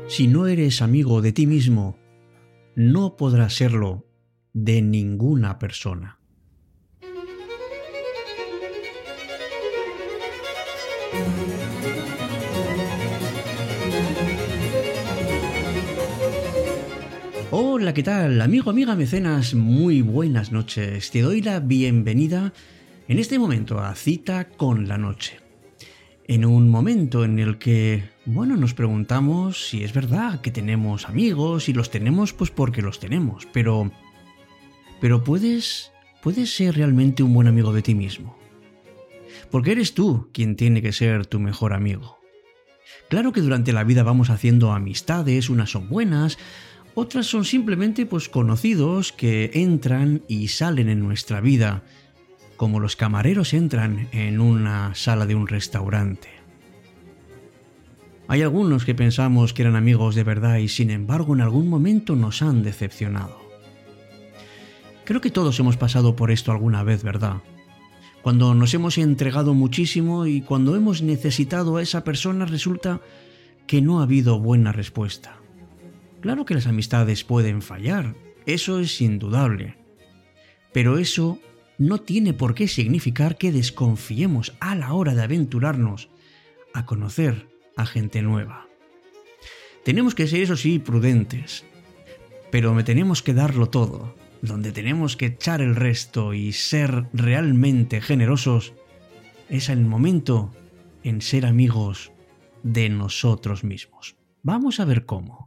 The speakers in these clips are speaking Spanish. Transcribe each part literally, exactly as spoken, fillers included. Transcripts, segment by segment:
Si no eres amigo de ti mismo, no podrás serlo de ninguna persona. Hola, ¿qué tal? Amigo, amiga, mecenas, muy buenas noches. Te doy la bienvenida en este momento a Cita con la Noche. En un momento en el que, bueno, nos preguntamos si es verdad que tenemos amigos y los tenemos pues porque los tenemos, pero... Pero puedes... puedes ser realmente un buen amigo de ti mismo. Porque eres tú quien tiene que ser tu mejor amigo. Claro que durante la vida vamos haciendo amistades, unas son buenas, otras son simplemente pues conocidos que entran y salen en nuestra vida, como los camareros entran en una sala de un restaurante. Hay algunos que pensamos que eran amigos de verdad y sin embargo en algún momento nos han decepcionado. Creo que todos hemos pasado por esto alguna vez, ¿verdad? Cuando nos hemos entregado muchísimo y cuando hemos necesitado a esa persona resulta que no ha habido buena respuesta. Claro que las amistades pueden fallar, eso es indudable. Pero eso no tiene por qué significar que desconfiemos a la hora de aventurarnos a conocer a gente nueva. Tenemos que ser, eso sí, prudentes, pero me tenemos que darlo todo. Donde tenemos que echar el resto y ser realmente generosos es el momento en ser amigos de nosotros mismos. Vamos a ver cómo.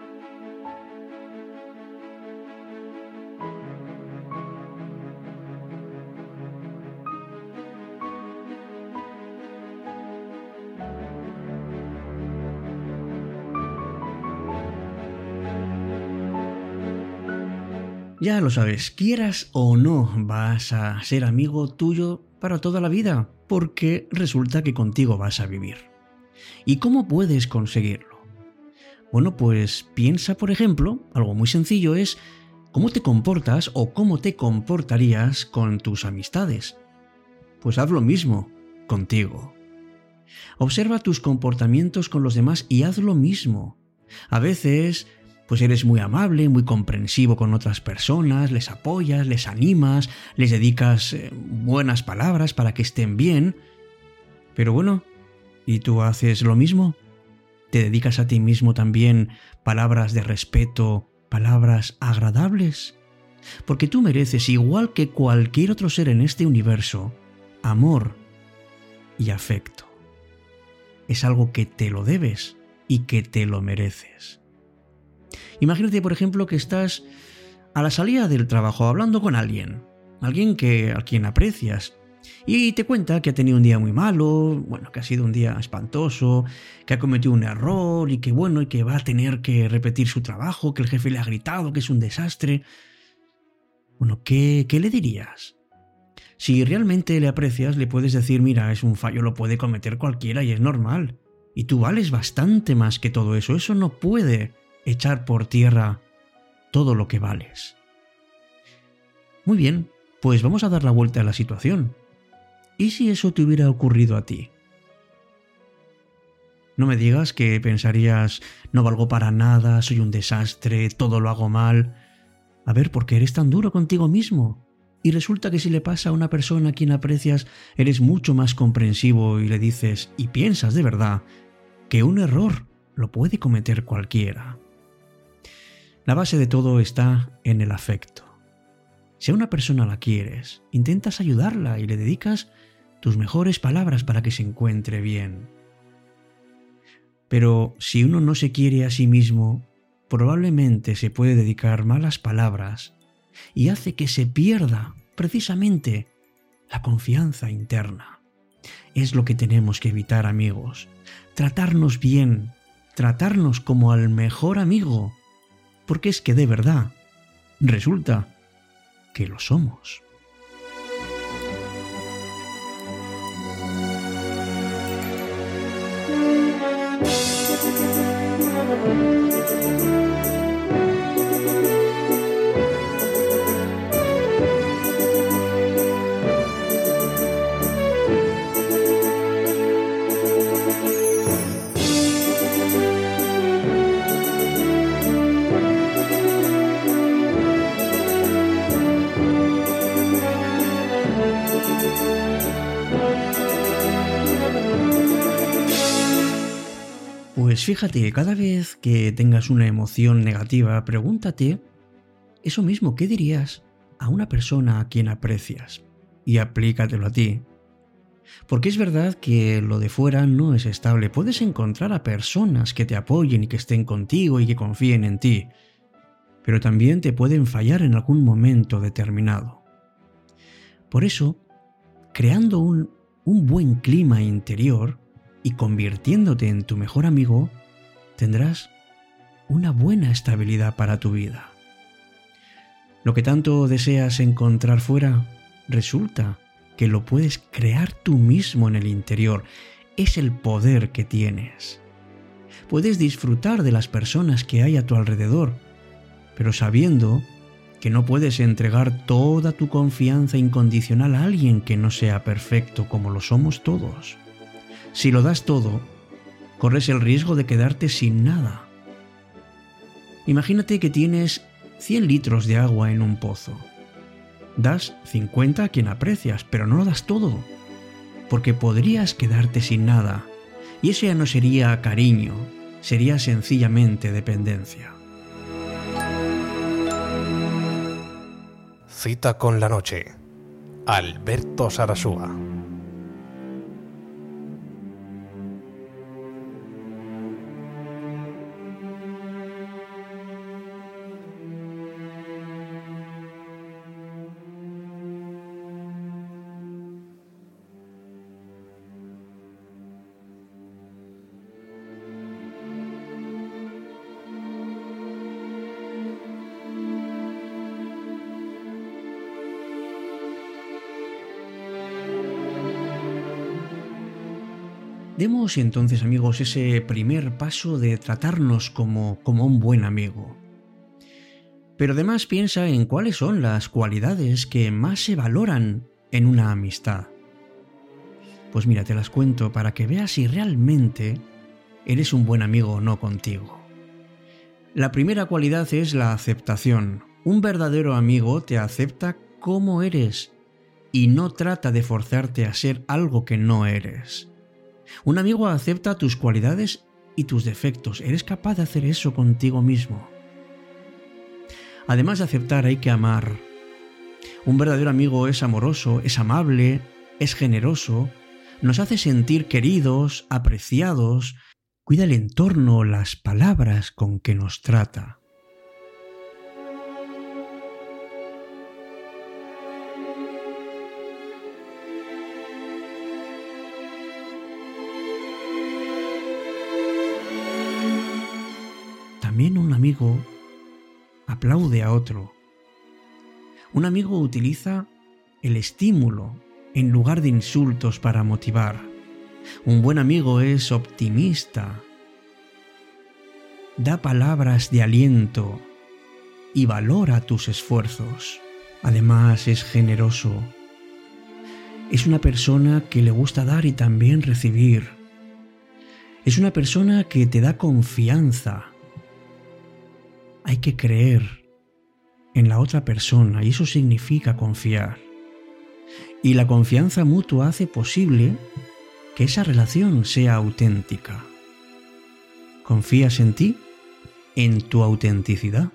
Ya lo sabes, quieras o no, vas a ser amigo tuyo para toda la vida, porque resulta que contigo vas a vivir. ¿Y cómo puedes conseguirlo? Bueno, pues piensa, por ejemplo, algo muy sencillo es cómo te comportas o cómo te comportarías con tus amistades. Pues haz lo mismo contigo. Observa tus comportamientos con los demás y haz lo mismo. A veces... pues eres muy amable, muy comprensivo con otras personas, les apoyas, les animas, les dedicas eh, buenas palabras para que estén bien. Pero bueno, ¿y tú haces lo mismo? ¿Te dedicas a ti mismo también palabras de respeto, palabras agradables? Porque tú mereces, igual que cualquier otro ser en este universo, amor y afecto. Es algo que te lo debes y que te lo mereces. Imagínate, por ejemplo, que estás a la salida del trabajo hablando con alguien, alguien que, a quien aprecias, y te cuenta que ha tenido un día muy malo, bueno, que ha sido un día espantoso, que ha cometido un error y que bueno, y que va a tener que repetir su trabajo, que el jefe le ha gritado, que es un desastre. Bueno, ¿qué, qué le dirías? Si realmente le aprecias, le puedes decir, mira, es un fallo, lo puede cometer cualquiera y es normal. Y tú vales bastante más que todo eso, eso no puede echar por tierra todo lo que vales. Muy bien, pues vamos a dar la vuelta a la situación. ¿Y si eso te hubiera ocurrido a ti? No me digas que pensarías, no valgo para nada, soy un desastre, todo lo hago mal. A ver, ¿por qué eres tan duro contigo mismo? Y resulta que si le pasa a una persona a quien aprecias, eres mucho más comprensivo y le dices, y piensas de verdad, que un error lo puede cometer cualquiera. La base de todo está en el afecto. Si a una persona la quieres, intentas ayudarla y le dedicas tus mejores palabras para que se encuentre bien. Pero si uno no se quiere a sí mismo, probablemente se puede dedicar malas palabras y hace que se pierda precisamente la confianza interna. Es lo que tenemos que evitar, amigos. Tratarnos bien, tratarnos como al mejor amigo. Porque es que de verdad, resulta que lo somos. Pues fíjate, cada vez que tengas una emoción negativa, pregúntate eso mismo, ¿qué dirías a una persona a quien aprecias? Y aplícatelo a ti. Porque es verdad que lo de fuera no es estable. Puedes encontrar a personas que te apoyen y que estén contigo y que confíen en ti, pero también te pueden fallar en algún momento determinado. Por eso, creando un, un buen clima interior y convirtiéndote en tu mejor amigo, tendrás una buena estabilidad para tu vida. Lo que tanto deseas encontrar fuera, resulta que lo puedes crear tú mismo en el interior. Es el poder que tienes. Puedes disfrutar de las personas que hay a tu alrededor, pero sabiendo que no puedes entregar toda tu confianza incondicional a alguien que no sea perfecto como lo somos todos. Si lo das todo, corres el riesgo de quedarte sin nada. Imagínate que tienes cien litros de agua en un pozo. Das cincuenta a quien aprecias, pero no lo das todo, porque podrías quedarte sin nada, y eso ya no sería cariño, sería sencillamente dependencia. Cita con la noche. Alberto Sarasúa. Demos entonces, amigos, ese primer paso de tratarnos como, como un buen amigo. Pero además piensa en cuáles son las cualidades que más se valoran en una amistad. Pues mira, te las cuento para que veas si realmente eres un buen amigo o no contigo. La primera cualidad es la aceptación. Un verdadero amigo te acepta como eres y no trata de forzarte a ser algo que no eres. Un amigo acepta tus cualidades y tus defectos. ¿Eres capaz de hacer eso contigo mismo? Además de aceptar, hay que amar. Un verdadero amigo es amoroso, es amable, es generoso, nos hace sentir queridos, apreciados, cuida el entorno, las palabras con que nos trata. También un amigo aplaude a otro. Un amigo utiliza el estímulo en lugar de insultos para motivar. Un buen amigo es optimista, da palabras de aliento y valora tus esfuerzos. Además, es generoso. Es una persona que le gusta dar y también recibir. Es una persona que te da confianza. Hay que creer en la otra persona y eso significa confiar. Y la confianza mutua hace posible que esa relación sea auténtica. ¿Confías en ti? ¿En tu autenticidad?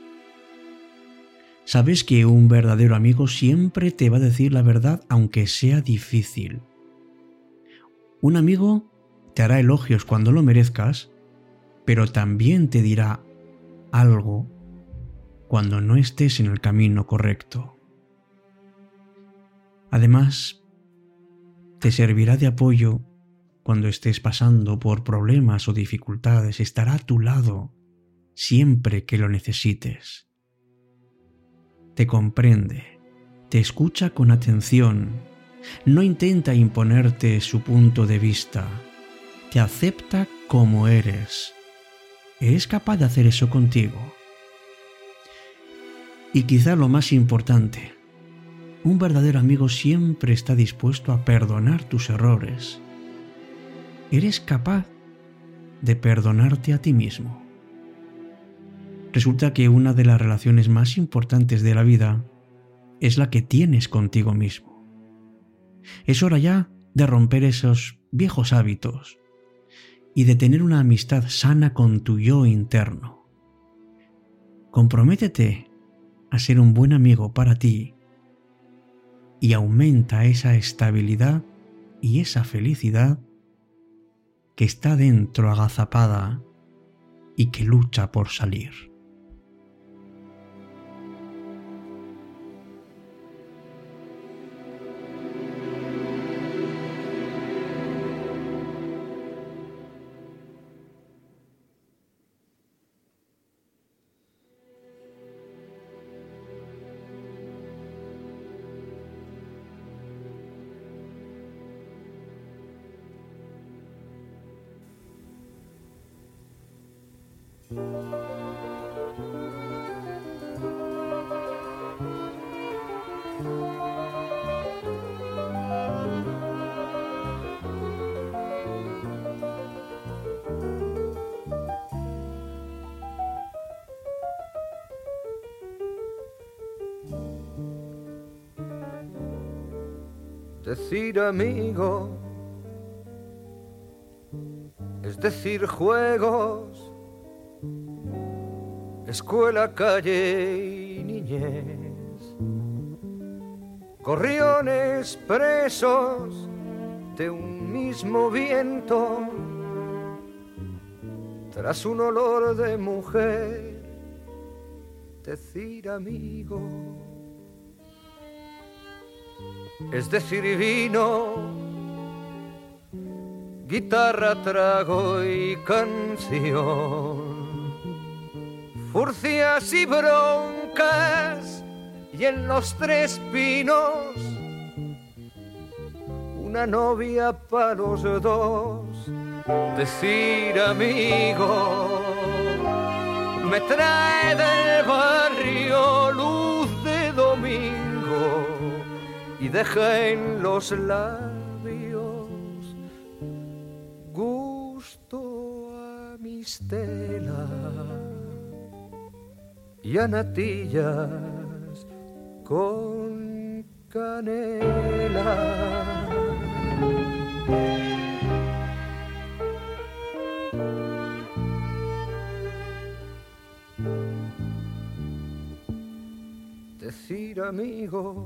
Sabes que un verdadero amigo siempre te va a decir la verdad aunque sea difícil. Un amigo te hará elogios cuando lo merezcas, pero también te dirá algo cuando no estés en el camino correcto. Además, te servirá de apoyo cuando estés pasando por problemas o dificultades. Estará a tu lado siempre que lo necesites. Te comprende, te escucha con atención, no intenta imponerte su punto de vista, te acepta como eres. ¿Eres capaz de hacer eso contigo? Y quizá lo más importante, un verdadero amigo siempre está dispuesto a perdonar tus errores. ¿Eres capaz de perdonarte a ti mismo? Resulta que una de las relaciones más importantes de la vida es la que tienes contigo mismo. Es hora ya de romper esos viejos hábitos y de tener una amistad sana con tu yo interno. Comprométete a ser un buen amigo para ti y aumenta esa estabilidad y esa felicidad que está dentro agazapada y que lucha por salir. Decir amigo es decir juegos, escuela, calle y niñez, gorriones presos de un mismo viento, tras un olor de mujer. Decir amigo es decir vino, guitarra, trago y canción, furcias y broncas, y en los tres pinos una novia para los dos. Decir amigo me trae del barrio luz de domingo y deja en los labios gusto a mistela y a natillas con canela. Decir amigo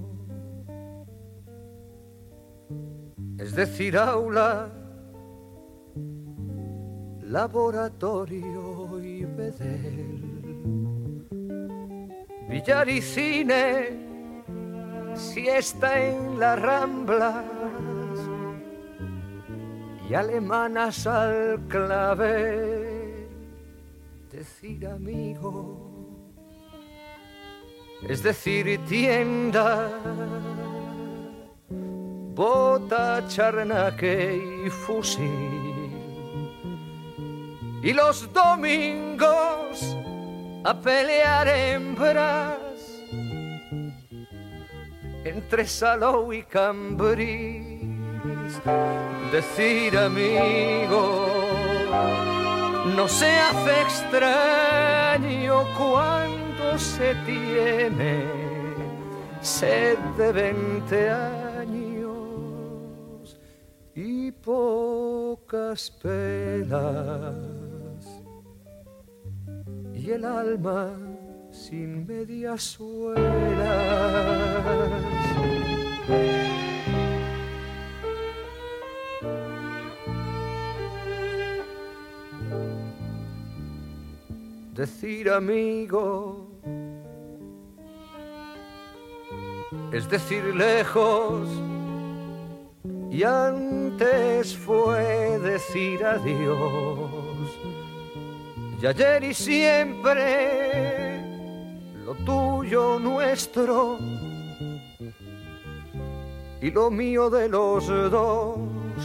es decir aula, laboratorio y bedel, billar y cine, siesta en las Ramblas y alemanas al clavel. Decir amigo es decir tienda, bota, charnaque y fusil, y los domingos a pelear hembras entre Salou y Cambrils. Decir amigo no se hace extraño cuando se tiene sed de veinte años y pocas pelas, y el alma sin medias suelas. Decir amigo es decir lejos, y antes fue decir adiós, y ayer y siempre lo tuyo nuestro y lo mío de los dos.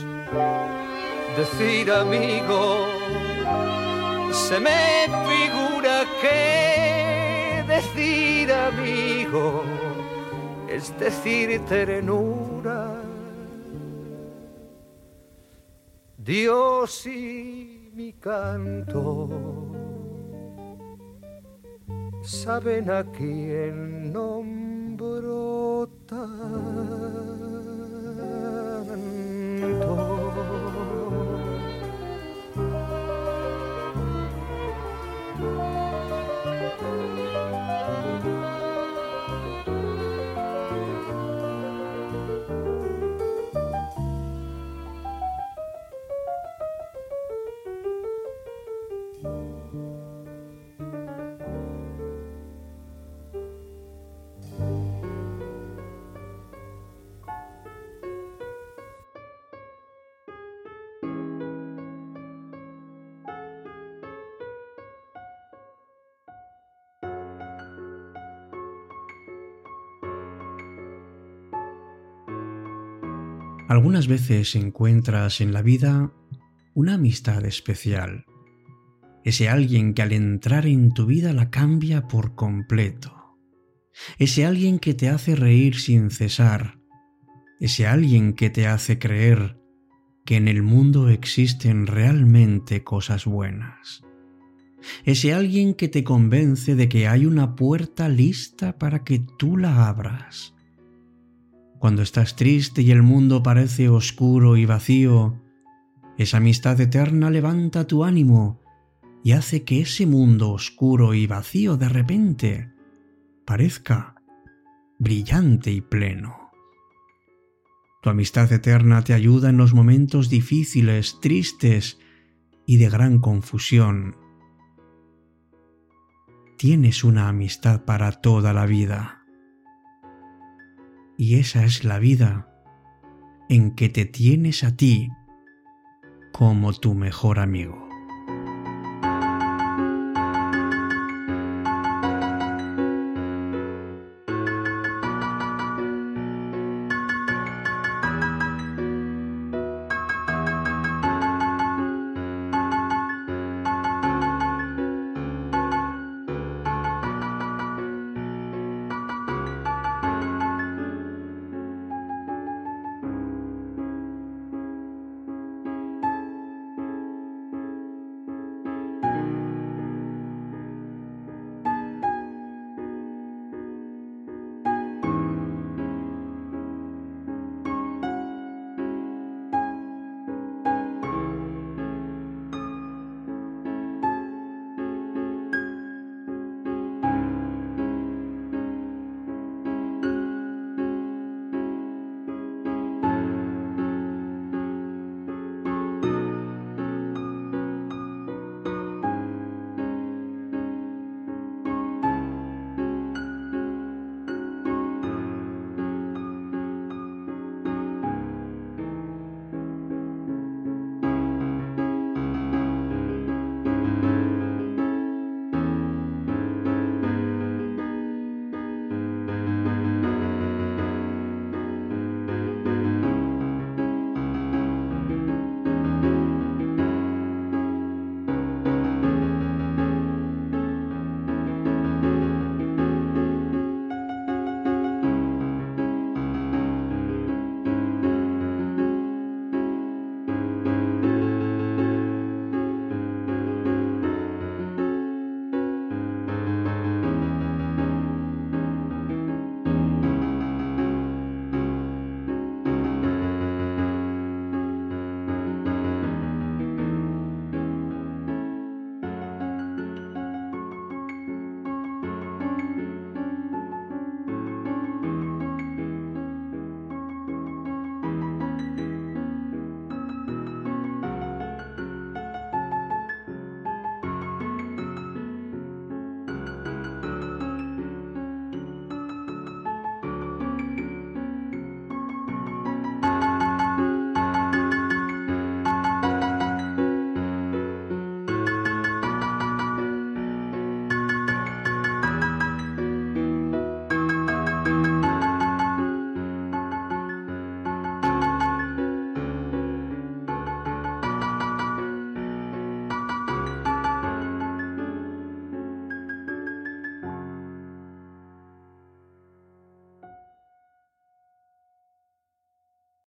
Decir amigo se me figura que decir amigo es decir ternura. Dios y mi canto saben a quién nombro tanto. Algunas veces encuentras en la vida una amistad especial, ese alguien que al entrar en tu vida la cambia por completo, ese alguien que te hace reír sin cesar, ese alguien que te hace creer que en el mundo existen realmente cosas buenas, ese alguien que te convence de que hay una puerta lista para que tú la abras. Cuando estás triste y el mundo parece oscuro y vacío, esa amistad eterna levanta tu ánimo y hace que ese mundo oscuro y vacío de repente parezca brillante y pleno. Tu amistad eterna te ayuda en los momentos difíciles, tristes y de gran confusión. Tienes una amistad para toda la vida. Y esa es la vida en que te tienes a ti como tu mejor amigo.